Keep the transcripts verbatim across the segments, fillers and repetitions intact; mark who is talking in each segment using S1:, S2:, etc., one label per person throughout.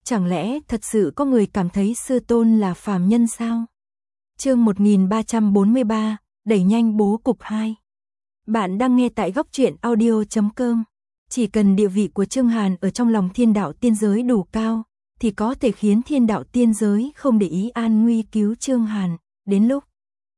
S1: Chẳng lẽ thật sự có người cảm thấy sư tôn là phàm nhân sao? Chương một nghìn ba trăm bốn mươi ba, đẩy nhanh bố cục hai. Bạn đang nghe tại góc truyện audio chấm com. Chỉ cần địa vị của Trương Hàn ở trong lòng thiên đạo tiên giới đủ cao, thì có thể khiến thiên đạo tiên giới không để ý an nguy cứu Trương Hàn. Đến lúc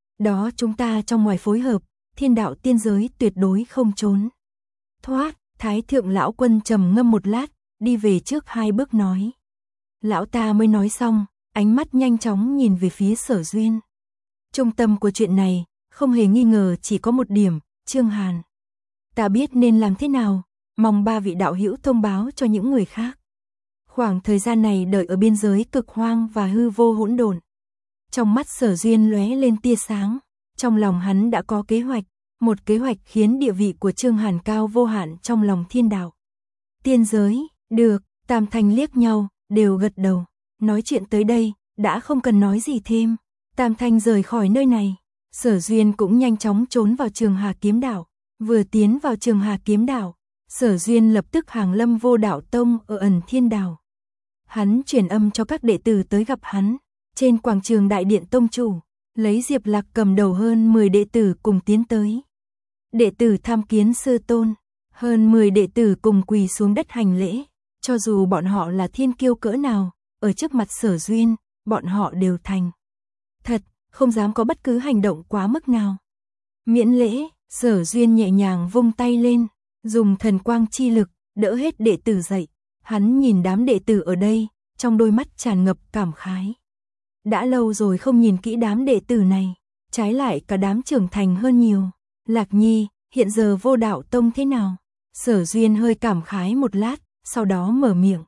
S1: đó chúng ta trong ngoài phối hợp, thiên đạo tiên giới tuyệt đối không trốn thoát. Thái thượng lão quân trầm ngâm một lát, đi về trước hai bước nói. Lão ta mới nói xong, ánh mắt nhanh chóng nhìn về phía Sở Duyên. Trung tâm của chuyện này, không hề nghi ngờ chỉ có một điểm, Trương Hàn. Ta biết nên làm thế nào, mong ba vị đạo hữu thông báo cho những người khác. Khoảng thời gian này đợi ở biên giới cực hoang và hư vô hỗn độn. Trong mắt Sở Duyên lóe lên tia sáng, trong lòng hắn đã có kế hoạch, một kế hoạch khiến địa vị của Trương Hàn cao vô hạn trong lòng thiên đạo tiên giới. Được, tam thanh liếc nhau, đều gật đầu. Nói chuyện tới đây, đã không cần nói gì thêm. Tam thanh rời khỏi nơi này. Sở Duyên cũng nhanh chóng trốn vào Trường Hà Kiếm Đảo. Vừa tiến vào Trường Hà Kiếm Đảo, Sở Duyên lập tức hàng lâm Vô Đạo Tông ở ẩn thiên đảo. Hắn truyền âm cho các đệ tử tới gặp hắn. Trên quảng trường đại điện tông chủ, lấy Diệp Lạc cầm đầu hơn mười đệ tử cùng tiến tới. Đệ tử tham kiến sư tôn, hơn mười đệ tử cùng quỳ xuống đất hành lễ. Cho dù bọn họ là thiên kiêu cỡ nào, ở trước mặt Sở Duyên, bọn họ đều thành thật, không dám có bất cứ hành động quá mức nào. Miễn lễ, Sở Duyên nhẹ nhàng vung tay lên, dùng thần quang chi lực, đỡ hết đệ tử dậy. Hắn nhìn đám đệ tử ở đây, trong đôi mắt tràn ngập cảm khái. Đã lâu rồi không nhìn kỹ đám đệ tử này, trái lại cả đám trưởng thành hơn nhiều. Lạc Nhi, hiện giờ Vô Đạo Tông thế nào? Sở Duyên hơi cảm khái một lát, sau đó mở miệng.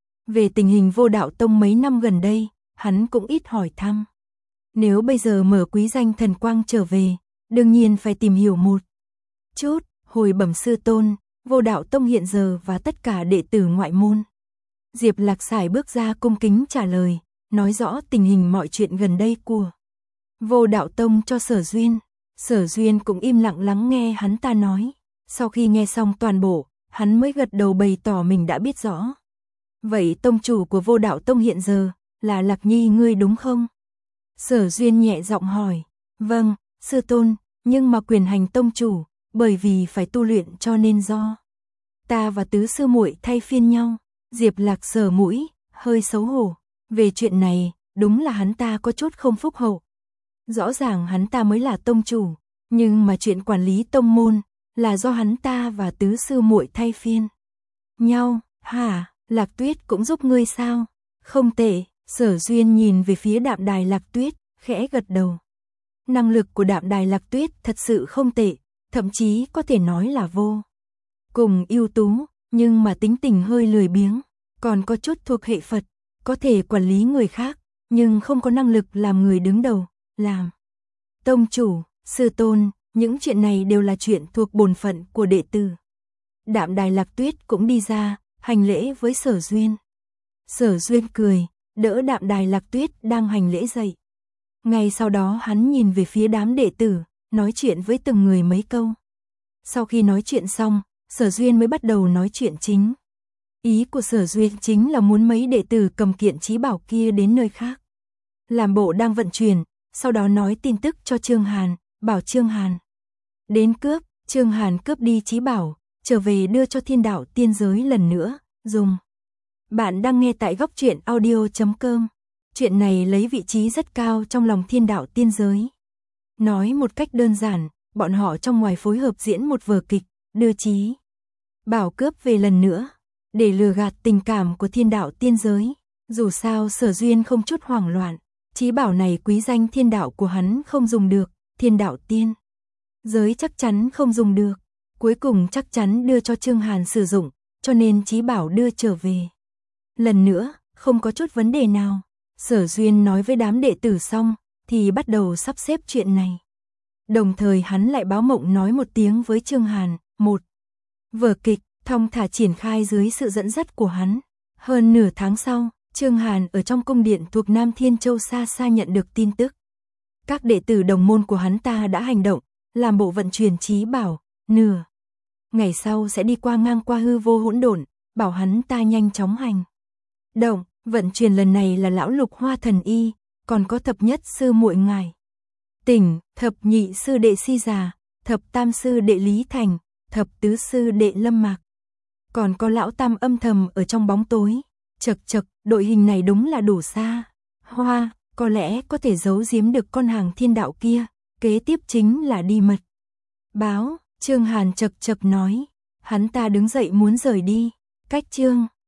S1: Về tình hình Vô Đạo Tông mấy năm gần đây, hắn cũng ít hỏi thăm. Nếu bây giờ mở quý danh thần quang trở về, đương nhiên phải tìm hiểu một chút. Hồi bẩm sư tôn, Vô Đạo Tông hiện giờ và tất cả đệ tử ngoại môn. Diệp Lạc Sải bước ra cung kính trả lời, nói rõ tình hình mọi chuyện gần đây của Vô Đạo Tông cho Sở Duyên. Sở Duyên cũng im lặng lắng nghe hắn ta nói. Sau khi nghe xong toàn bộ, hắn mới gật đầu bày tỏ mình đã biết rõ. Vậy tông chủ của Vô Đạo Tông hiện giờ là Lạc Nhi ngươi đúng không? Sở Duyên nhẹ giọng hỏi. Vâng, sư tôn, nhưng mà quyền hành tông chủ, bởi vì phải tu luyện cho nên do ta và tứ sư muội thay phiên nhau. Diệp Lạc sờ mũi, hơi xấu hổ. Về chuyện này, đúng là hắn ta có chút không phúc hậu. Rõ ràng hắn ta mới là tông chủ, nhưng mà chuyện quản lý tông môn là do hắn ta và tứ sư muội thay phiên nhau. Hả, Lạc Tuyết cũng giúp ngươi sao? Không tệ. Sở Duyên nhìn về phía Đạm Đài Lạc Tuyết, khẽ gật đầu. Năng lực của Đạm Đài Lạc Tuyết thật sự không tệ, thậm chí có thể nói là vô cùng ưu tú, nhưng mà tính tình hơi lười biếng, còn có chút thuộc hệ Phật, có thể quản lý người khác, nhưng không có năng lực làm người đứng đầu, làm tông chủ. Sư tôn, những chuyện này đều là chuyện thuộc bổn phận của đệ tử. Đạm Đài Lạc Tuyết cũng đi ra, hành lễ với Sở Duyên. Sở Duyên cười, đỡ Đạm Đài Lạc Tuyết đang hành lễ dậy. Ngay sau đó hắn nhìn về phía đám đệ tử, nói chuyện với từng người mấy câu. Sau khi nói chuyện xong, Sở Duyên mới bắt đầu nói chuyện chính. Ý của Sở Duyên chính là muốn mấy đệ tử cầm kiện chí bảo kia đến nơi khác, làm bộ đang vận chuyển, sau đó nói tin tức cho Trương Hàn, bảo Trương Hàn đến cướp. Trương Hàn cướp đi chí bảo, trở về đưa cho thiên đạo tiên giới lần nữa, dùng. Bạn đang nghe tại góc truyện audio chấm com. Chuyện này lấy vị trí rất cao trong lòng thiên đạo tiên giới. Nói một cách đơn giản, bọn họ trong ngoài phối hợp diễn một vở kịch, đưa chí bảo cướp về lần nữa, để lừa gạt tình cảm của thiên đạo tiên giới. Dù sao Sở Duyên không chút hoảng loạn, chí bảo này quý danh thiên đạo của hắn không dùng được, thiên đạo tiên giới chắc chắn không dùng được, cuối cùng chắc chắn đưa cho Trương Hàn sử dụng, cho nên chí bảo đưa trở về lần nữa, không có chút vấn đề nào. Sở Duyên nói với đám đệ tử xong, thì bắt đầu sắp xếp chuyện này. Đồng thời hắn lại báo mộng nói một tiếng với Trương Hàn, một vở kịch thong thả triển khai dưới sự dẫn dắt của hắn. Hơn nửa tháng sau, Trương Hàn ở trong cung điện thuộc Nam Thiên Châu xa xa nhận được tin tức. Các đệ tử đồng môn của hắn ta đã hành động, làm bộ vận chuyển chí bảo, nửa ngày sau sẽ đi qua ngang qua hư vô hỗn độn, bảo hắn ta nhanh chóng hành động. Vận chuyển lần này là lão Lục Hoa thần y, còn có thập nhất sư muội ngài Tỉnh, thập nhị sư đệ Si Già, thập tam sư đệ Lý Thành, thập tứ sư đệ Lâm Mạc. Còn có lão tam âm thầm ở trong bóng tối. Chật chật, đội hình này đúng là đủ xa. Hoa, có lẽ có thể giấu giếm được con hàng thiên đạo kia, kế tiếp chính là đi mật báo. Trương Hàn chật chật nói, hắn ta đứng dậy muốn rời đi. Cách Trương